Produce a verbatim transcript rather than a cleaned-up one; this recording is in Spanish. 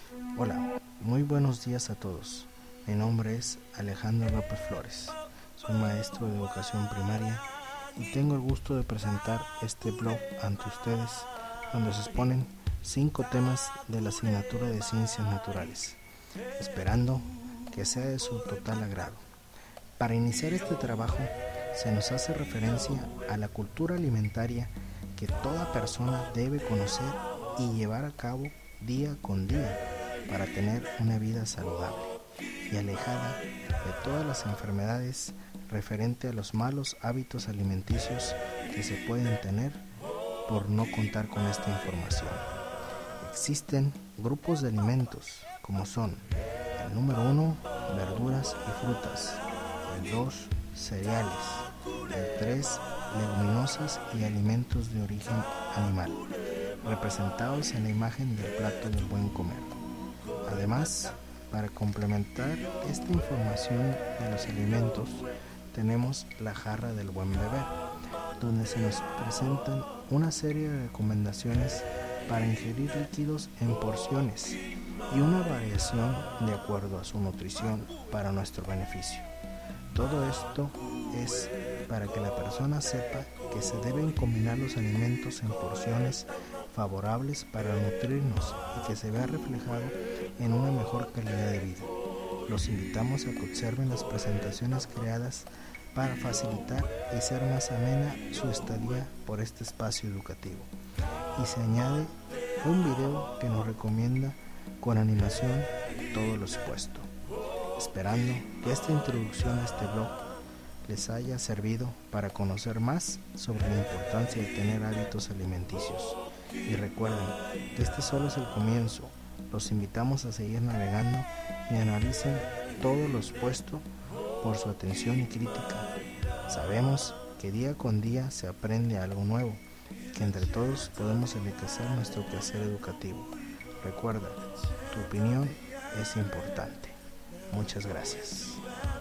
Hola, muy buenos días a todos. Mi nombre es Alejandro López Flores. Soy maestro de educación primaria y tengo el gusto de presentar este blog ante ustedes, donde se exponen cinco temas de la asignatura de Ciencias Naturales, esperando que sea de su total agrado. Para iniciar este trabajo, se nos hace referencia a la cultura alimentaria que toda persona debe conocer y llevar a cabo día con día para tener una vida saludable y alejada de todas las enfermedades referente a los malos hábitos alimenticios que se pueden tener por no contar con esta información. Existen grupos de alimentos como son el número uno, verduras y frutas, el dos, cereales, el tres, leguminosas y alimentos de origen animal, representados en la imagen del plato del buen comer. Además, para complementar esta información de los alimentos, tenemos la jarra del buen beber, donde se nos presentan una serie de recomendaciones para ingerir líquidos en porciones y una variación de acuerdo a su nutrición para nuestro beneficio. Todo esto es para que la persona sepa que se deben combinar los alimentos en porciones favorables para nutrirnos y que se vea reflejado en una mejor calidad de vida. Los invitamos a que observen las presentaciones creadas para facilitar y ser más amena su estadía por este espacio educativo. Y se añade un video que nos recomienda con animación todo lo expuesto, esperando que esta introducción a este blog les haya servido para conocer más sobre la importancia de tener hábitos alimenticios. Y recuerden que este solo es el comienzo. Los invitamos a seguir navegando y analicen todo lo expuesto por su atención y crítica. Sabemos que día con día se aprende algo nuevo, que entre todos podemos enriquecer nuestro quehacer educativo. Recuerda, tu opinión es importante. Muchas gracias.